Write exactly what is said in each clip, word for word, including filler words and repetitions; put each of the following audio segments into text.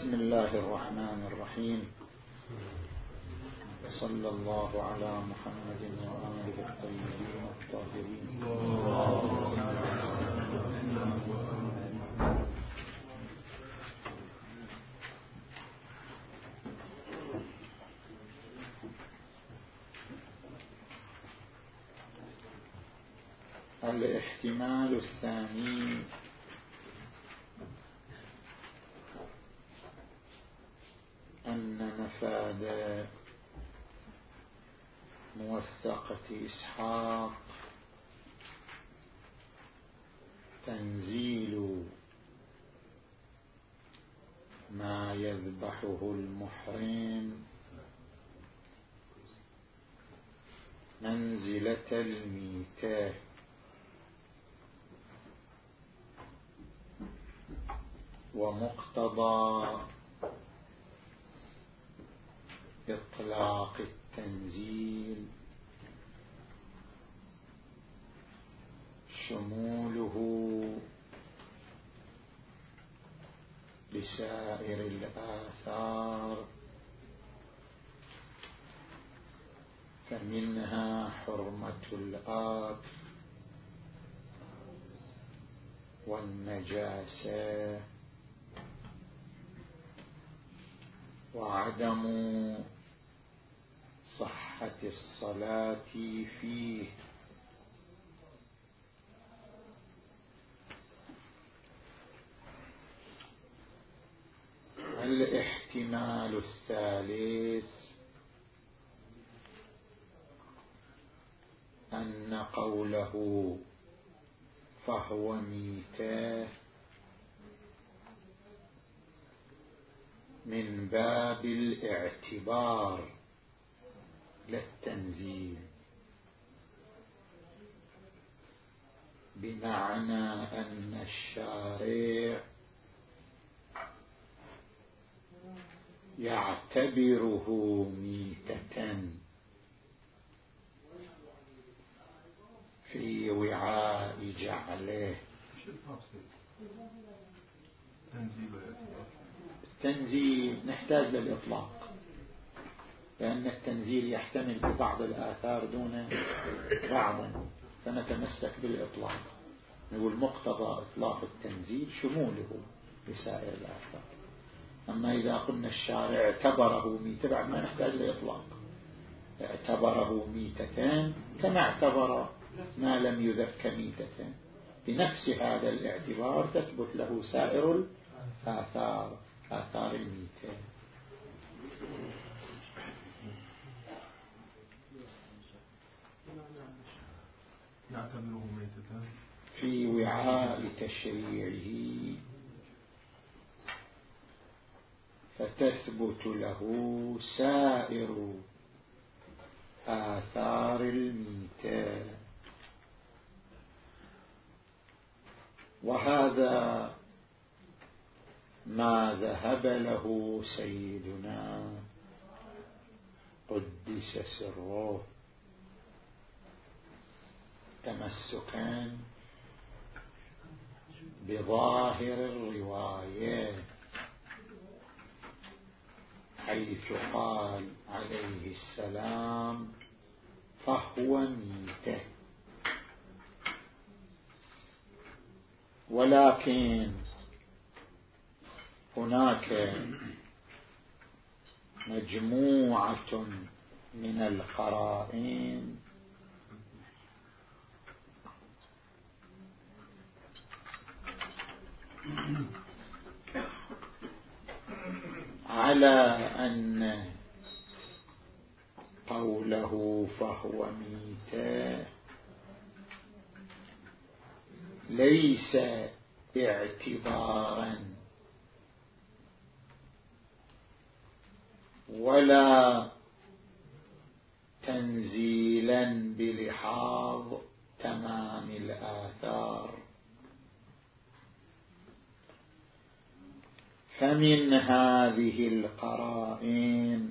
بسم الله الرحمن الرحيم. صلى الله على محمد وآله الطيبين الطاهرين. الاحتمال الثاني أن مفاد موثقة إسحاق تنزيل ما يذبحه المحرم منزلة الميتة، ومقتضى إطلاق التنزيل شموله لسائر الآثار، فمنها حرمة الآكل والنجاسة وعدم صحة الصلاة فيه. الاحتمال الثالث أن قوله فهو ميتة من باب الاعتبار للتنزيل، بمعنى أن الشارع يعتبره ميتة في وعاء جعله. التنزيل نحتاج للإطلاق، لأن التنزيل يحتمل ببعض الآثار دون بعض، فنتمسك بالإطلاق، نقول مقتضى إطلاق التنزيل شموله لسائر الآثار. أما إذا قلنا الشارع اعتبره ميتة بعد ما نحتاج لإطلاق، اعتبره ميتتان كما اعتبر ما لم يذك ميتتان، بنفس هذا الاعتبار تثبت له سائر الآثار، آثار الميتة. نعتبره ميتة في وعاء تشريعه، فتثبت له سائر آثار الميتة. وهذا ما ذهب له سيدنا قدس سره تمسكا بظاهر الرواية، حيث قال عليه السلام فهو ميتة. ولكن هناك مجموعة من القرائن على أن قوله فهو ميتة ليس اعتبارا ولا تنزيلا بلحاظ تمام الآثار، فمن هذه القرائن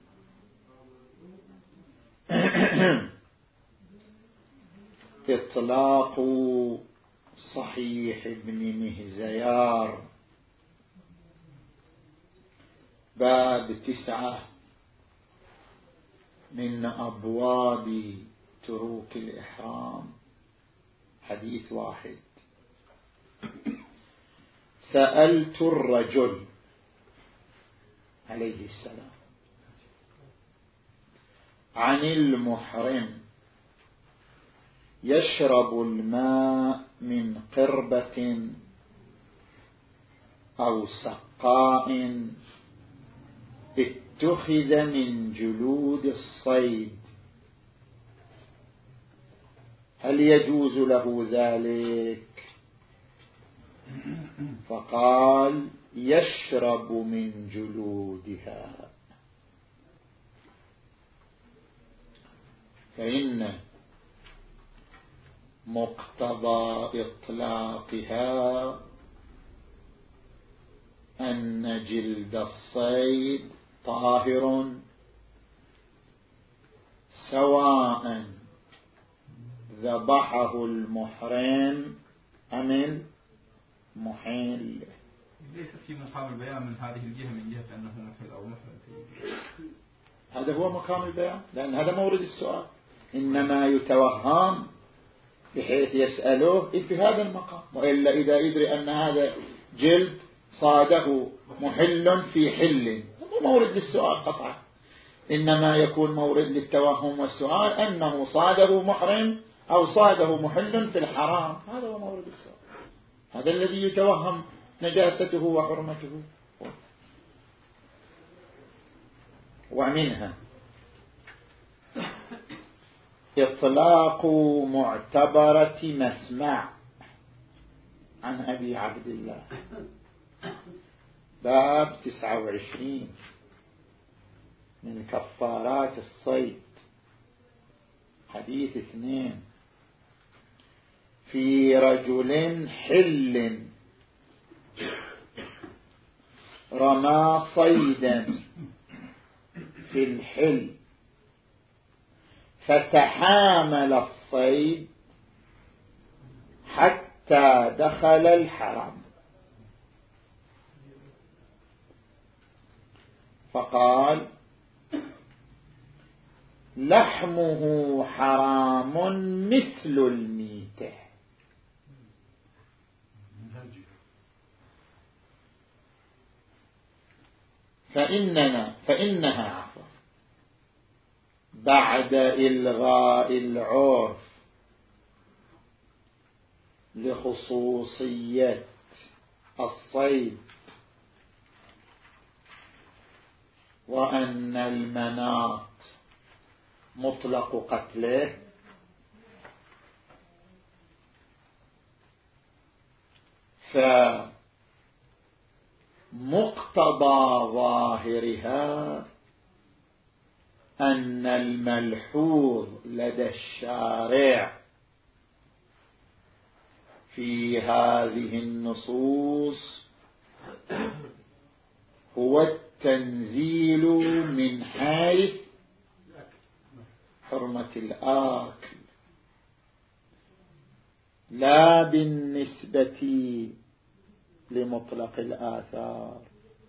إطلاق صحيح ابن مهزيار باب تسعة من أبواب تروك الإحرام. حديث واحد: سألت الرجل عليه السلام عن المحرم يشرب الماء من قربة أو سقاء اتخذ من جلود الصيد، هل يجوز له ذلك؟ فقال: يشرب من جلودها، فإن مقتضى إطلاقها أن جلد الصيد طاهر سواء ذبحه المحرم أم المحل. ليس في مقام البيان من هذه الجهة من جهة أنه محل أو محرم. هذا هو مقام البيان، لأن هذا مورد السؤال، إنما يتوهم بحيث يسأله في هذا المقام، وإلا إذا يدري أن هذا جلد صاده محل في حل مو مورد للسؤال قطعا، إنما يكون مورد للتوهم والسؤال أنه صاده محرم أو صاده محل في الحرام، هذا هو مورد السؤال، هذا الذي يتوهم نجاسته وحرمته. ومنها إطلاق معتبرة مسمع عن أبي عبد الله. باب تسعة وعشرين من كفارات الصيد. حديث اثنين: في رجل حل رمى صيدا في الحل فتحامل الصيد حتى دخل الحرم، فقال: لحمه حرام مثل الميتة. فإننا فإنها عفوا بعد إلغاء العرف لخصوصية الصيد وأن المناط مطلق قتله، فمقتضى ظاهرها أن الملحوظ لدى الشارع في هذه النصوص هو التنزيل من حيث حرمة الآكل، لا بالنسبة لمطلق الآثار.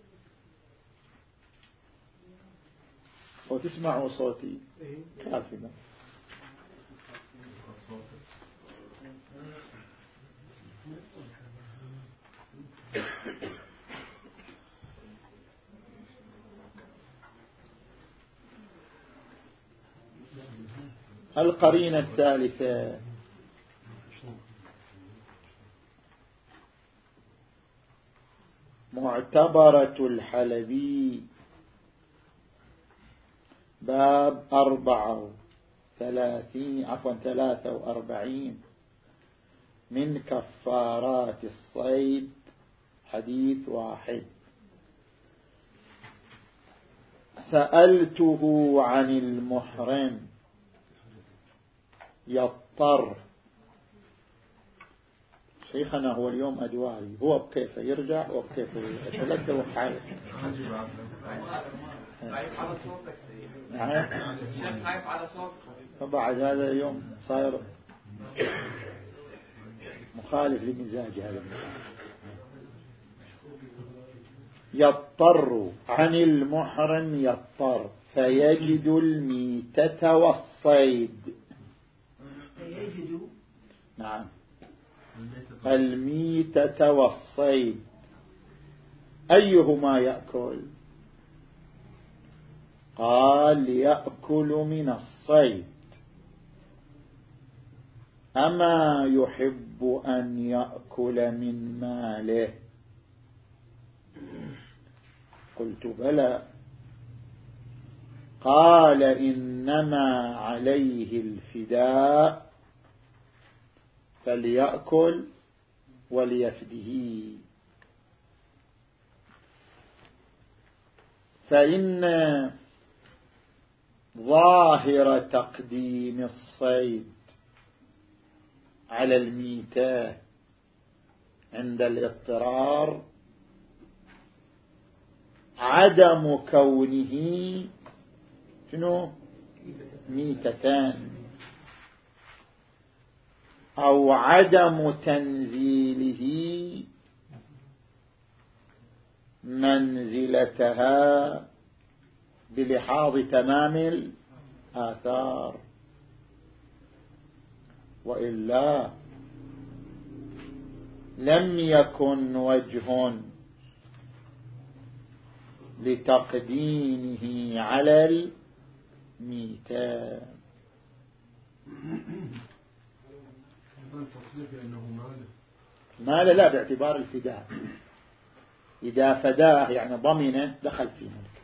وتسمعوا صوتي كافنا. القرينة الثالثة: معتبرة الحلبي. باب أربعة ثلاثين عفوا ثلاثة وأربعين من كفارات الصيد. حديث واحد: سألته عن المحرم يضطر. شيخنا هو اليوم أدواري، هو بكيف يرجع وبكيف يتلقى وحاله. خايف على صوتك سيدي. نعم. الشيخ خايف على صوتك. فبعد هذا اليوم صاير مخالف لمزاج هذا المكان. يضطر عن المحرم يضطر فيجد الميتة والصيد. يجد نعم الميتة والصيد أيهما يأكل؟ قال يأكل من الصيد. أما يحب أن يأكل من ماله؟ قلت بلى. قال إنما عليه الفداء فليأكل وليفده. فإن ظاهر تقديم الصيد على الميتة عند الاضطرار عدم كونه شنو ميتتان، أو عدم تنزيله منزلتها بلحاظ تمام الآثار، وإلا لم يكن وجه لتقديمه على الميتان. مال لا باعتبار الفداء، إذا فداه يعني ضمنه دخل في ملك،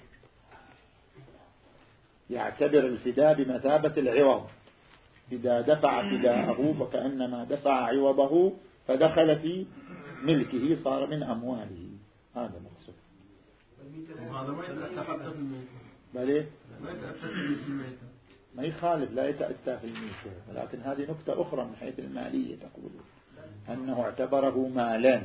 يعتبر الفداء بمثابة العوض. إذا دفع فداءه فكأنما دفع عوضه فدخل في ملكه صار من أمواله. هذا مقصود. وهذا ما يتأتى حتى في الميتة. بلى ما يتأتى في الميتة. ما يخالف لا يتأتى في الميتة، ولكن هذه نقطة أخرى من حيث المالية تقول أنه اعتبره مالا.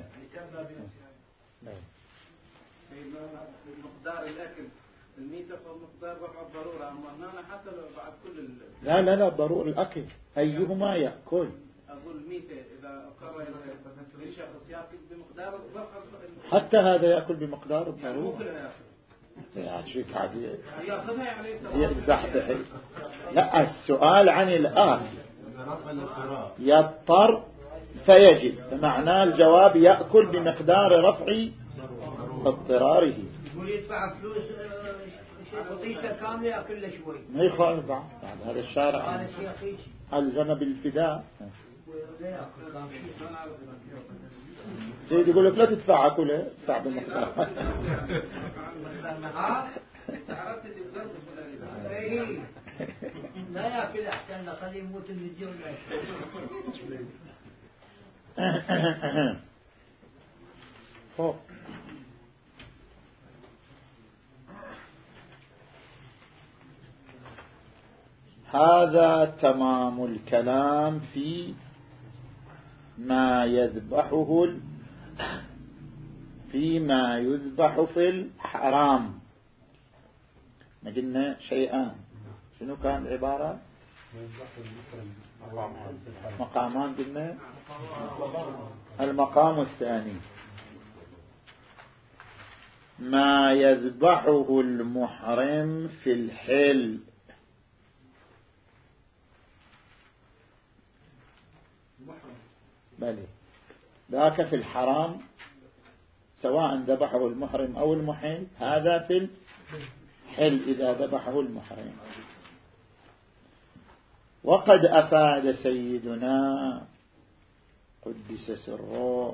مقدار الأكل الميتة فمقدار رفع الضرورة، أما هنا حتى لو بعد كل ال... لا لا لا ضروري الأكل أيهما يأكل. أقول الميتة إذا أقر الشخص يأكل بمقدار رفع حتى هذا يأكل بمقدار الضرورة. يعني شيء عادي يأخذها يعني يذبح بحي. لا السؤال عن الآكل يضطر فيجب، فمعناه الجواب يأكل بمقدار رفع اضطراره. يقول يدفع فلوس بطيسة كاملة يأكل له شوي. ما يخالف بعد هذا الشارع قال الشيخ ألزم بالفداء. سيد يقول لك لا تدفع كله ادفع بمقدار. لا يأكل أحسن خليه يموت من الجوع. فوق هذا تمام الكلام في ما يذبحه فيما يذبح في الحرام. قلنا شيئان، شنو كان العبارة؟ مقامان. قلنا المقام الثاني ما يذبحه المحرم في الحل، بلي ذاك في الحرام سواء ذبحه المحرم أو المحل، هذا في الحل إذا ذبحه المحرم. وقد أفاد سيدنا قدس سره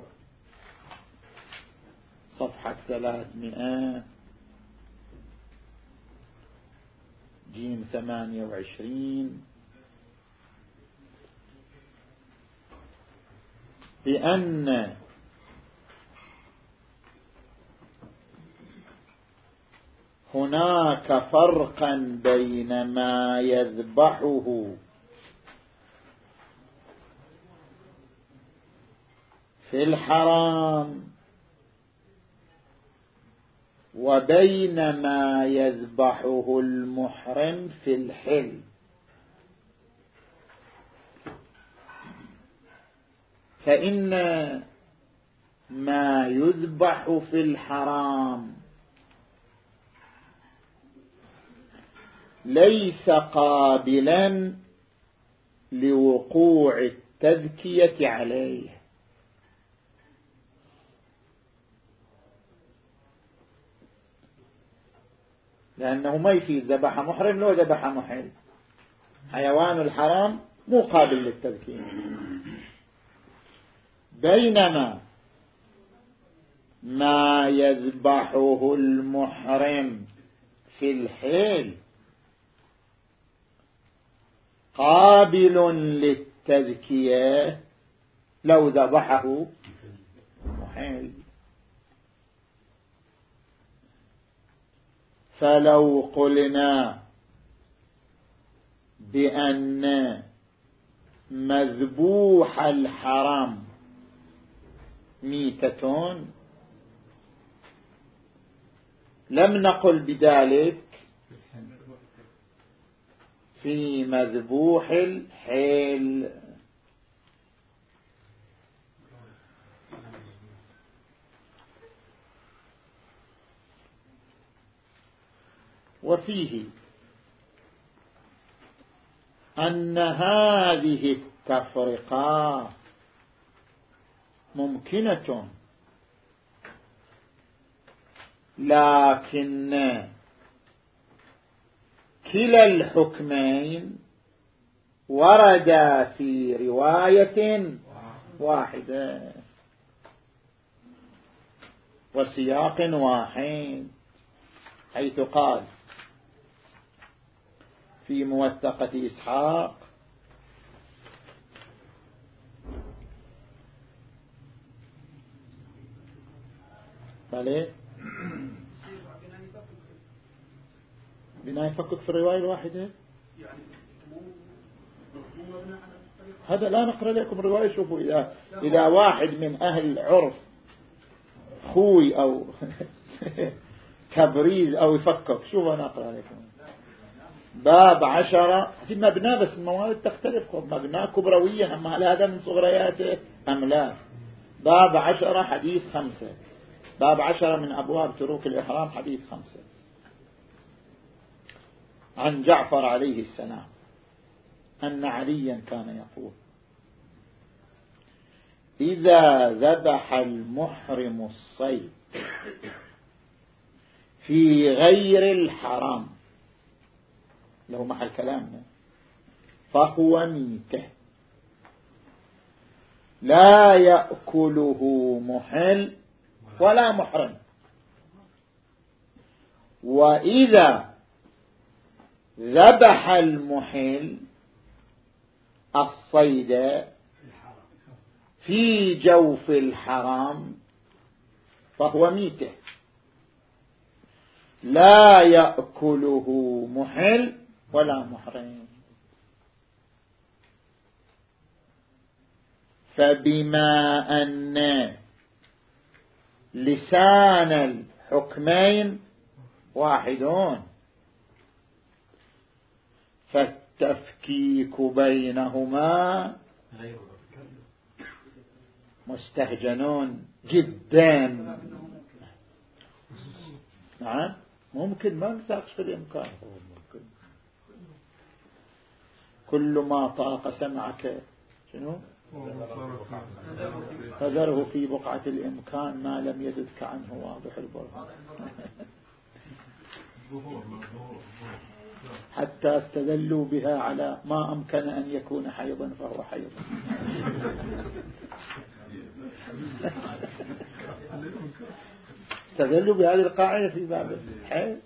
صفحة ثلاثمائة جيم ثمانية وعشرين بأن هناك فرقا بين ما يذبحه في الحرام وبين ما يذبحه المحرم في الحل. فإن ما يذبح في الحرام ليس قابلا لوقوع التذكية عليه، لأنه ما يفيد ذبح محرم لو ذبح محل. حيوان الحرام مو قابل للتذكية، بينما ما يذبحه المحرم في الحل قابل للتذكية لو ذبحه محل. فلو قلنا بأن مذبوح الحرام ميتة لم نقل بذلك في مذبوح الحل. وفيه أن هذه التفرقة ممكنة، لكن كلا الحكمين وردا في رواية واحدة وسياق واحد، حيث قال في موثقة إسحاق بلى بناء يفكك في الرواية الواحدة. هذا لا نقرأ لكم الرواية. شوفوا إذا, إذا واحد من أهل عرف خوي أو تبريز أو يفكك، شوفوا أنا أقرأ لكم باب عشرة مبنى، بس الموارد تختلف، مبنى كبرويا، أما هل هذا من صغرياته أم لا؟ باب عشرة حديث خمسة، باب عشرة من أبواب تروك الإحرام حديث خمسة. عن جعفر عليه السلام أن عليا كان يقول: إذا ذبح المحرم الصيد في غير الحرام، له محل كلامنا، فهو ميته لا يأكله محل ولا محرم. وإذا ذبح المحل الصيد في جوف الحرام فهو ميته لا يأكله محل ولا محرم. فبما أن لسان الحكمين واحدون فالتفكيك بينهما مستهجنون جدا. نعم ممكن، ما نساقش في الإمكان، ممكن كل ما طاق سمعك شنو فذره في بقعة الإمكان ما لم يددك عنه واضح البرهان. حتى استدلوا بها على ما أمكن أن يكون حيضا فهو حيض. استدلوا بهذه القاعدة في باب الحيض.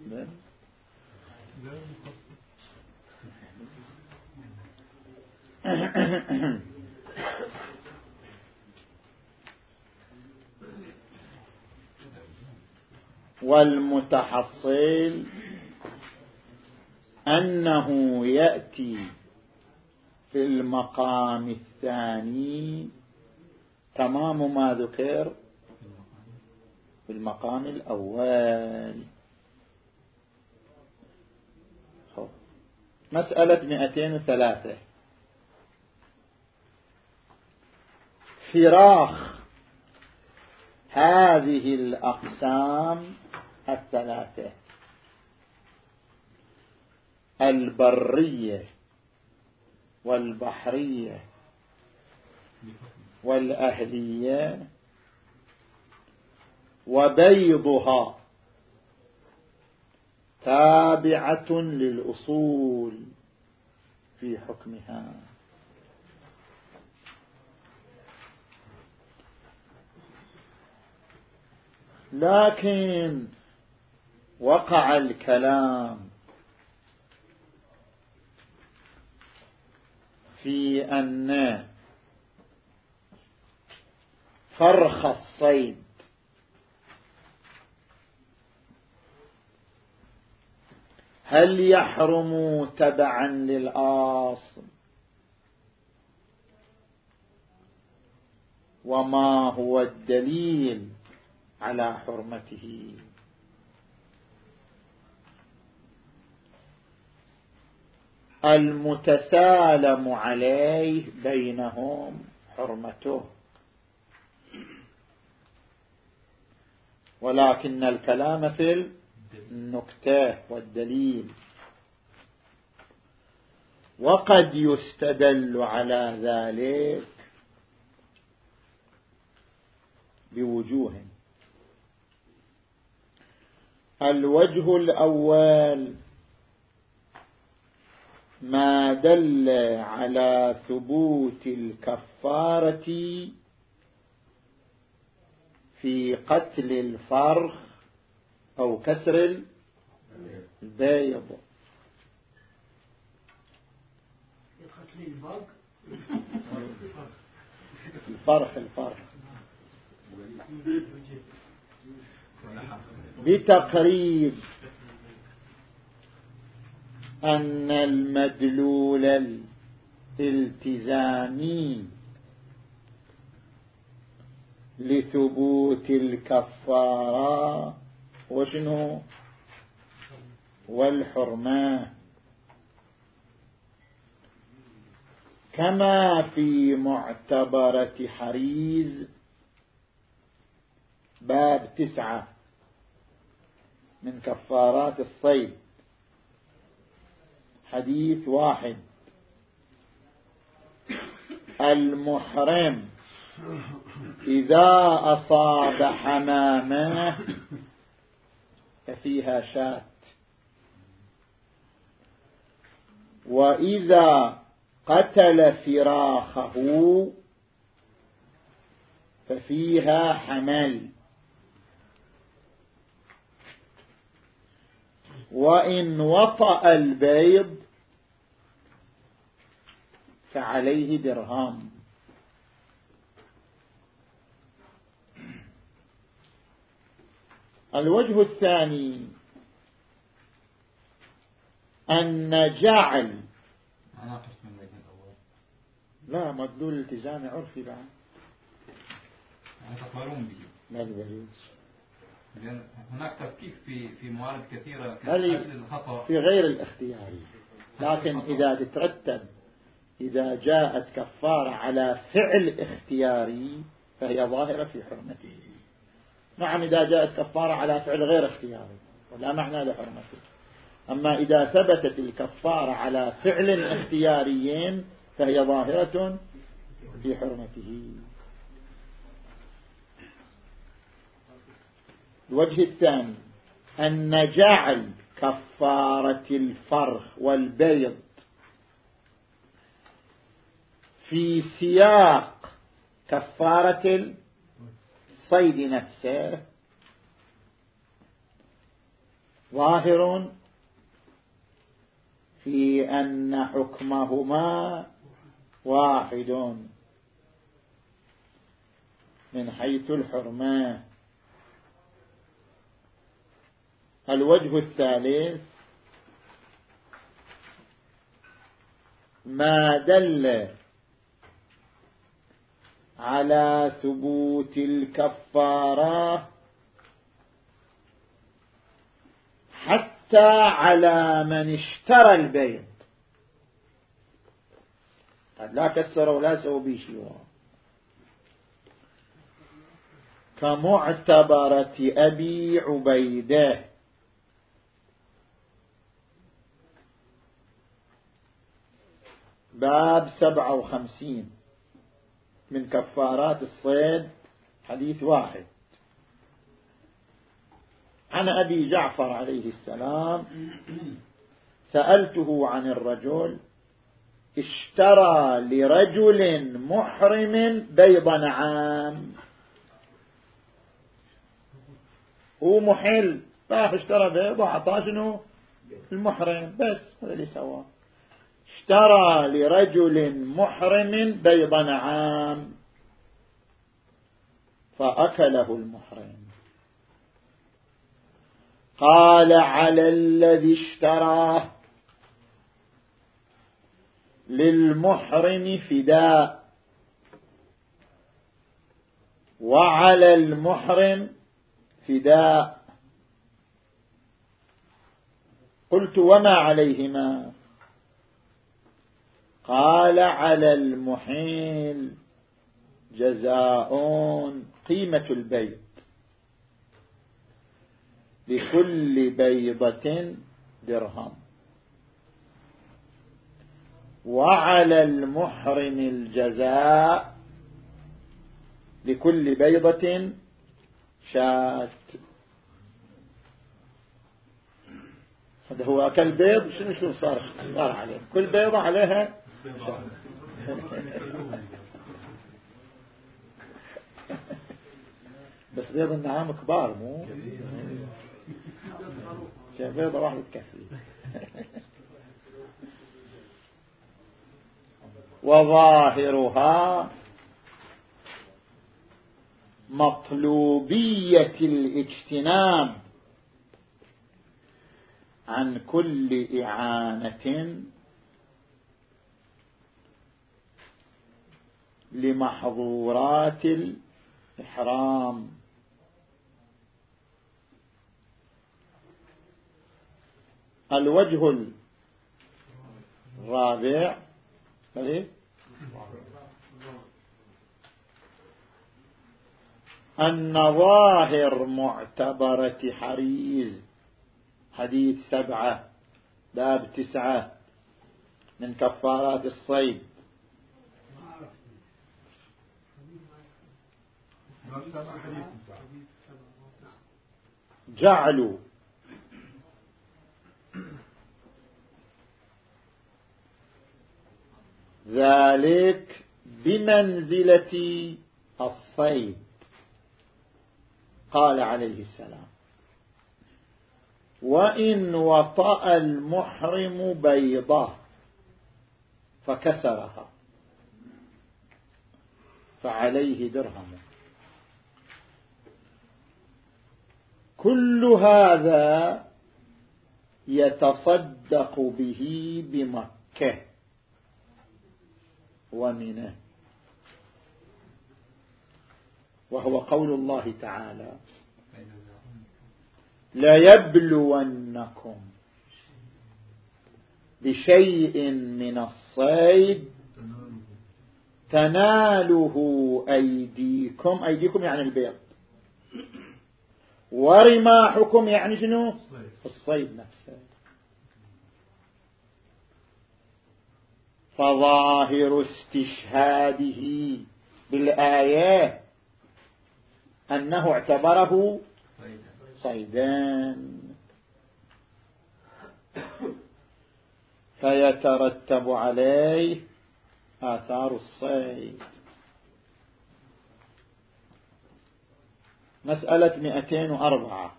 والمتحصل أنه يأتي في المقام الثاني تمام ما ذكر في المقام الأول. مسألة مئتين وثلاثة: فراخ هذه الأقسام الثلاثة: البرية والبحرية والأهلية، وبيضها تابعة للأصول في حكمها. لكن وقع الكلام في أن فرخ الصيد هل يحرم تبعا للأصل، وما هو الدليل على حرمته؟ المتسالم عليه بينهم حرمته، ولكن الكلام في النكتة والدليل، وقد يستدل على ذلك بوجوه. الوجه الأول ما دل على ثبوت الكفارة في قتل الفرخ أو كسر البيض. الفرخ الفرخ بتقريب أن المدلول الالتزامي لثبوت الكفارة وشنو؟ والحرمة، كما في معتبرة حريز باب تسعة من كفارات الصيد، حديث واحد: المحرم إذا أصاب حمامه ففيها شاة، وإذا قتل فراخه ففيها حمل، وإن وطأ البيض فعليه درهم. الوجه الثاني أن جعل لا مدلول التزام عرفي بعد يعني تقبلون به. لا البريد، لأن هناك تفكيك في في موارد كثيرة الخطأ في غير الاختياري، لكن إذا تترتب إذا جاءت كفارة على فعل اختياري فهي ظاهرة في حرمته. نعم إذا جاءت كفارة على فعل غير اختياري ولا معنى لحرمته، أما إذا ثبتت الكفارة على فعل اختياري فهي ظاهرة في حرمته. الوجه الثاني أن جعل كفارة الفرخ والبيض في سياق كفارة الصيد نفسه ظاهر في أن حكمهما واحد من حيث الحرمة. الوجه الثالث ما دل على ثبوت الكفارة حتى على من اشترى البيض، لا كسر ولا سوى به شيء، كمعتبرة أبي عبيدة باب سبعة وخمسين من كفارات الصيد، حديث واحد. عن أبي جعفر عليه السلام: سألته عن الرجل اشترى لرجل محرم بيض نعام. هو محل، راح اشترى بيض وعطاه شنو؟ المحرم، بس هذا اللي سواه. اشترى لرجل محرم بيض نعام فأكله المحرم. قال: على الذي اشتراه للمحرم فداء، وعلى المحرم فداء. قلت: وما عليهما؟ قال: على المحيل جزاء قيمة البيض، بكل بيضة درهم، وعلى المحرم الجزاء لكل بيضة شاة. هذا هو أكل بيض، شنو شنو صار صار عليه؟ كل بيضة عليها شاة. بس بيض النعام كبار، مو بيضة واحدة تكفي. وظاهرها مطلوبية الاجتناب عن كل إعانة لمحظورات الإحرام. الوجه الرابع أن ظاهر معتبرة حريز، حديث سبعة باب تسعة من كفارات الصيد، جعلوا ذلك بمنزلة الصيد. قال عليه السلام: وإن وطأ المحرم بيضة فكسرها فعليه درهم. كل هذا يتصدق به بمكة ومنه، وهو قول الله تعالى: ليبلونكم بشيء من الصيد تناله أيديكم، أيديكم يعني البيض، ورماحكم يعني شنو؟ الصيد نفسه. فظاهر استشهاده بالآية أنه اعتبره صيدان، فيترتب عليه آثار الصيد. مسألة مئتين وأربعة: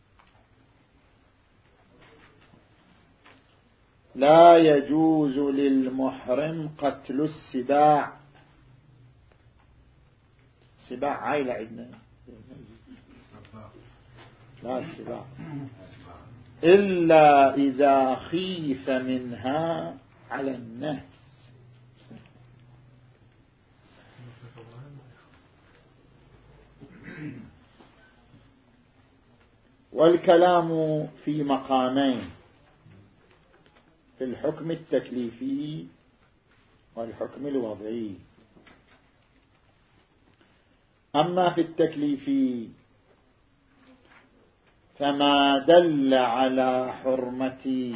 لا يجوز للمحرم قتل السباع. سباع عائلة عندنا، لا السباع، إلا إذا خيف منها على النفس. والكلام في مقامين: في الحكم التكليفي والحكم الوضعي. أما في التكليف فما دل على حرمة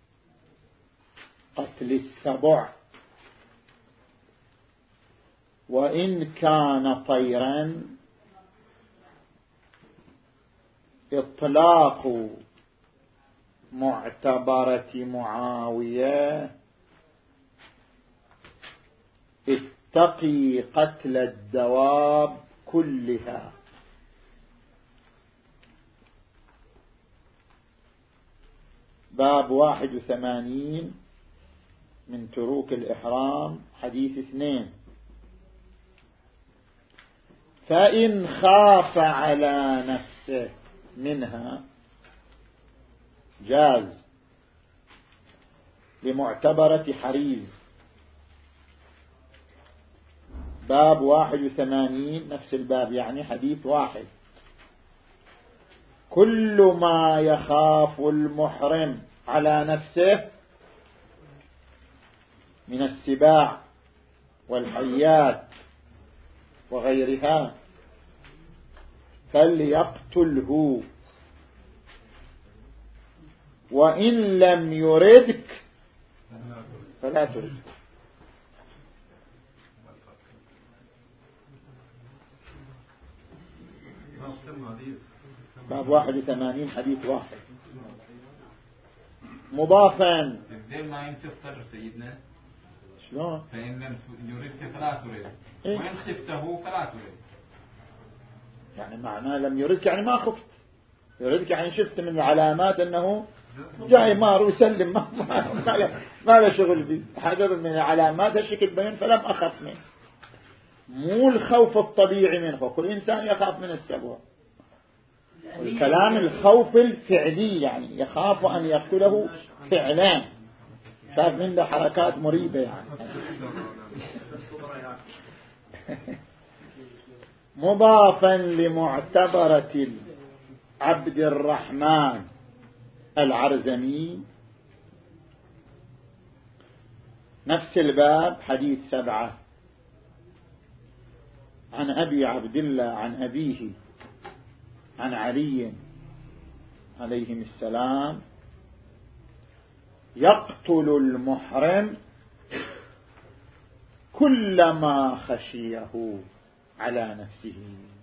قتل السبع وإن كان طيرا إطلاق معتبرة معاوية اتقي قتل الدواب كلها. باب واحد وثمانين من تروك الإحرام حديث اثنين. فإن خاف على نفسه منها جاز لمعتبرة حريز. باب واحد وثمانين نفس الباب يعني حديث واحد. كل ما يخاف المحرم على نفسه من السباع والحيات وغيرها فليقتله، وإن لم يردك فلا تردك. باب واحد وثمانين حديث واحد مضافا. الذيل ما ينتصر سيدنا شلون؟ فإن لم يردك فلا تريد إيه؟ وإن خفته فلا تريد. يعني معناه لم يردك يعني ما خفت، يردك يعني شفت من العلامات أنه جاي مار ويسلم ما, ما, ما, له, ما له شغل بي، حذر من العلامات الشكل بين فلم أخف منه. مو الخوف الطبيعي منه، كل إنسان يخاف من السبع. الكلام الخوف الفعلي يعني يخاف أن يقتله فعلا، شاف منه حركات مريبة يعني. مضافا لمعتبرة عبد الرحمن العرزمي نفس الباب حديث سبعة. عن أبي عبد الله عن أبيه عن علي عليهم السلام يقتل المحرم كلما خشيه على نفسه.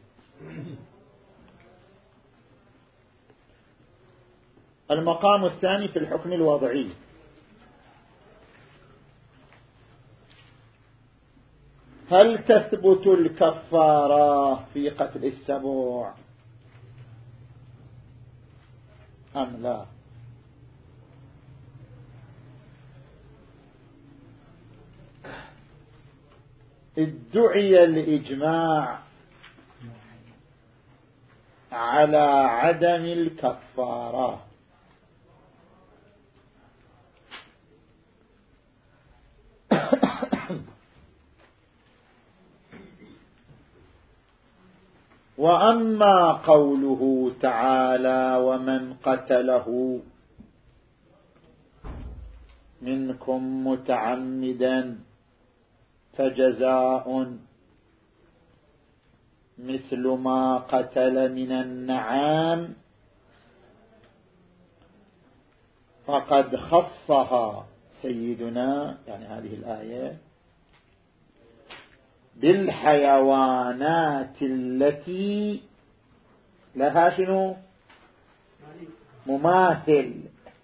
المقام الثاني في الحكم الوضعي. هل تثبت الكفارة في قتل السبع أم لا؟ ادعي الإجماع على عدم الكفارة، وأما قوله تعالى ومن قتله منكم متعمدا فجزاء مثل ما قتل من النعام فقد خصها سيدنا يعني هذه الآية بالحيوانات التي لها شنو مماثل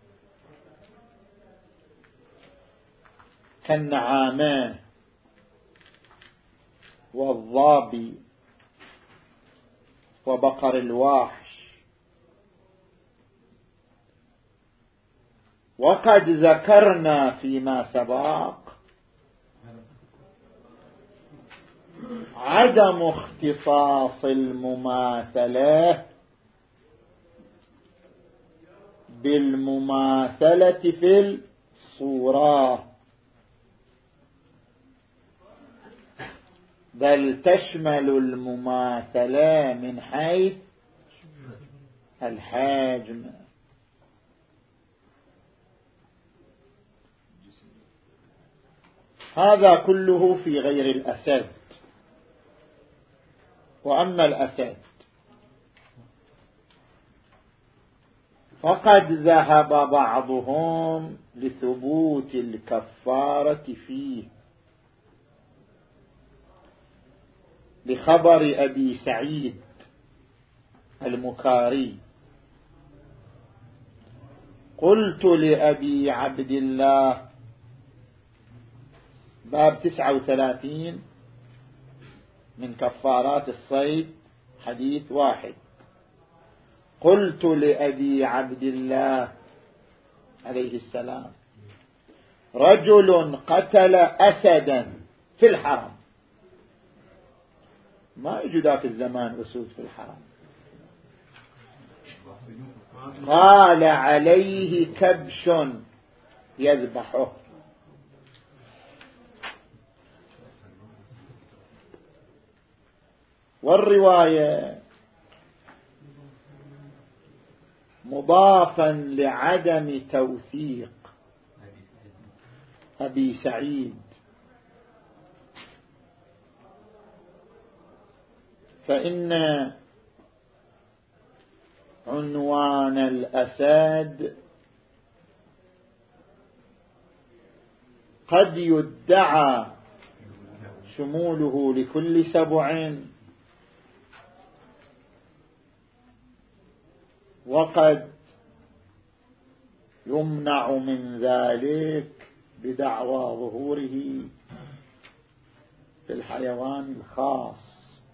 كالنعامة والظابي وبقر الواحش. وقد ذكرنا فيما سبق عدم اختصاص المماثلة بالمماثلة في الصورة، بل تشمل المماثلة من حيث الحجم. هذا كله في غير الأسد، وأما الأسد فقد ذهب بعضهم لثبوت الكفارة فيه بخبر أبي سعيد المكاري: قلت لأبي عبد الله، باب تسعة وثلاثين من كفارات الصيد، حديث واحد: قلت لأبي عبد الله عليه السلام: رجل قتل أسدا في الحرم. ما يوجد ذاك الزمان أسود في الحرم. قال: عليه كبش يذبحه. والرواية مضافا لعدم توثيق أبي سعيد، فإن عنوان الأسد قد يدعى شموله لكل سبع، وقد يمنع من ذلك بدعوى ظهوره في الحيوان الخاص.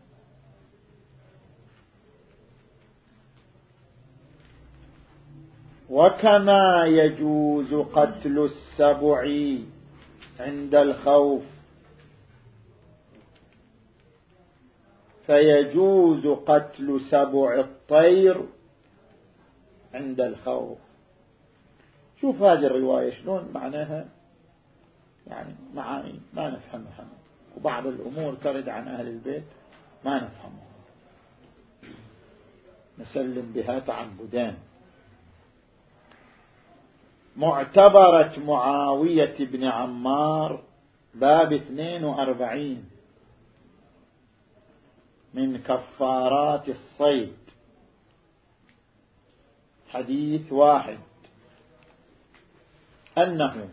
وكما يجوز قتل السبع عند الخوف، فيجوز قتل سبع الطير عند الخوف. شوف هذه الرواية شلون معناها، يعني معاني ما نفهمها، وبعض الأمور ترد عن أهل البيت ما نفهمها، نسلم بها تعبدان. معتبرة معاوية بن عمار، باب اثنين وأربعين من كفارات الصيد، حديث واحد: أنه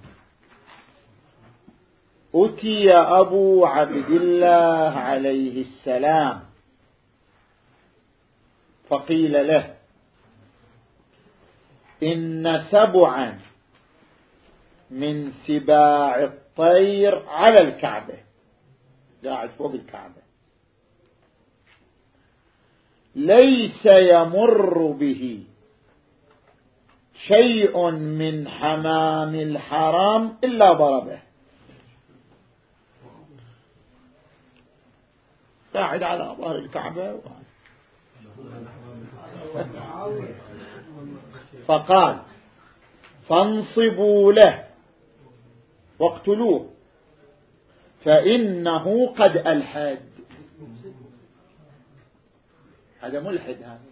أتي أبو عبد الله عليه السلام فقيل له: إن سبعا من سباع الطير على الكعبة، قاعد فوق الكعبة، ليس يمر به شيء من حمام الحرام إلا ضربه. قاعد على ظهر الكعبة. فقال: فانصبوا له واقتلوه فإنه قد ألحد. هذا ملحد. هذا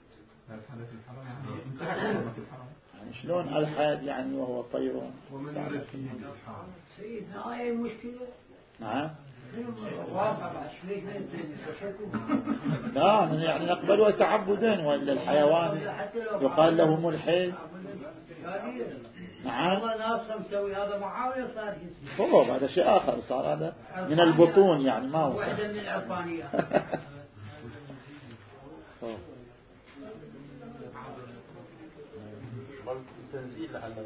يعني شلون ألحد يعني وهو طير؟ سيد هاي المشكلة. نعم. لا يعني نقبله تعبدا، وإلا الحيوان يقال له ملحد. نعم. والله ناس مسوي هذا معاوية صار طبعا هذا شيء آخر، صار هذا من البطون يعني ما هو واحدة من العرفانيات. تنزيل لعله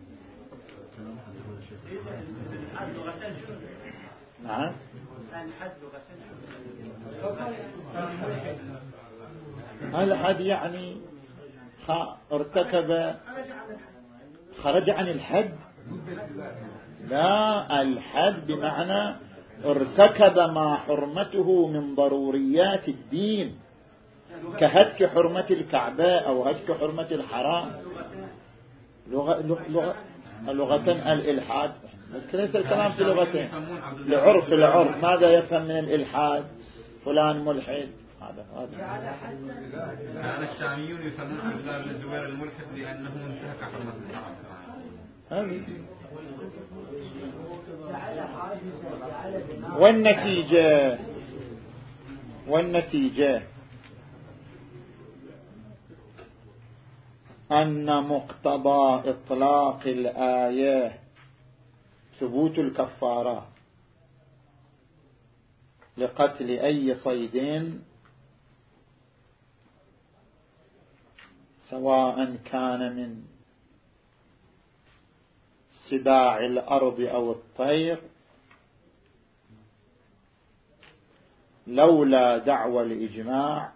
نعم. الحد يعني ارتكب خرج عن الحد. لا، الحد بمعنى ارتكب ما حرمته من ضروريات الدين، كهتك حرمة الكعبة أو هتك حرمة الحرام. لغة, لغة, لغة الإلحاد ليس الكلام في لغتين، لعرف العرف ماذا يفهم من الإلحاد؟ فلان ملحد. هذا هذا كان الشاميون يسمون عبد الله بن الزبير الملحد لأنه انتهك حرمة الحرام. والنتيجة والنتيجة أن مقتضى إطلاق الآية ثبوت الكفارة لقتل أي صيد سواء كان من سباع الأرض أو الطير لولا دعوى الإجماع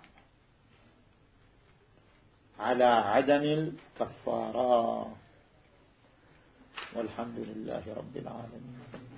على عدم الكفارة. والحمد لله رب العالمين.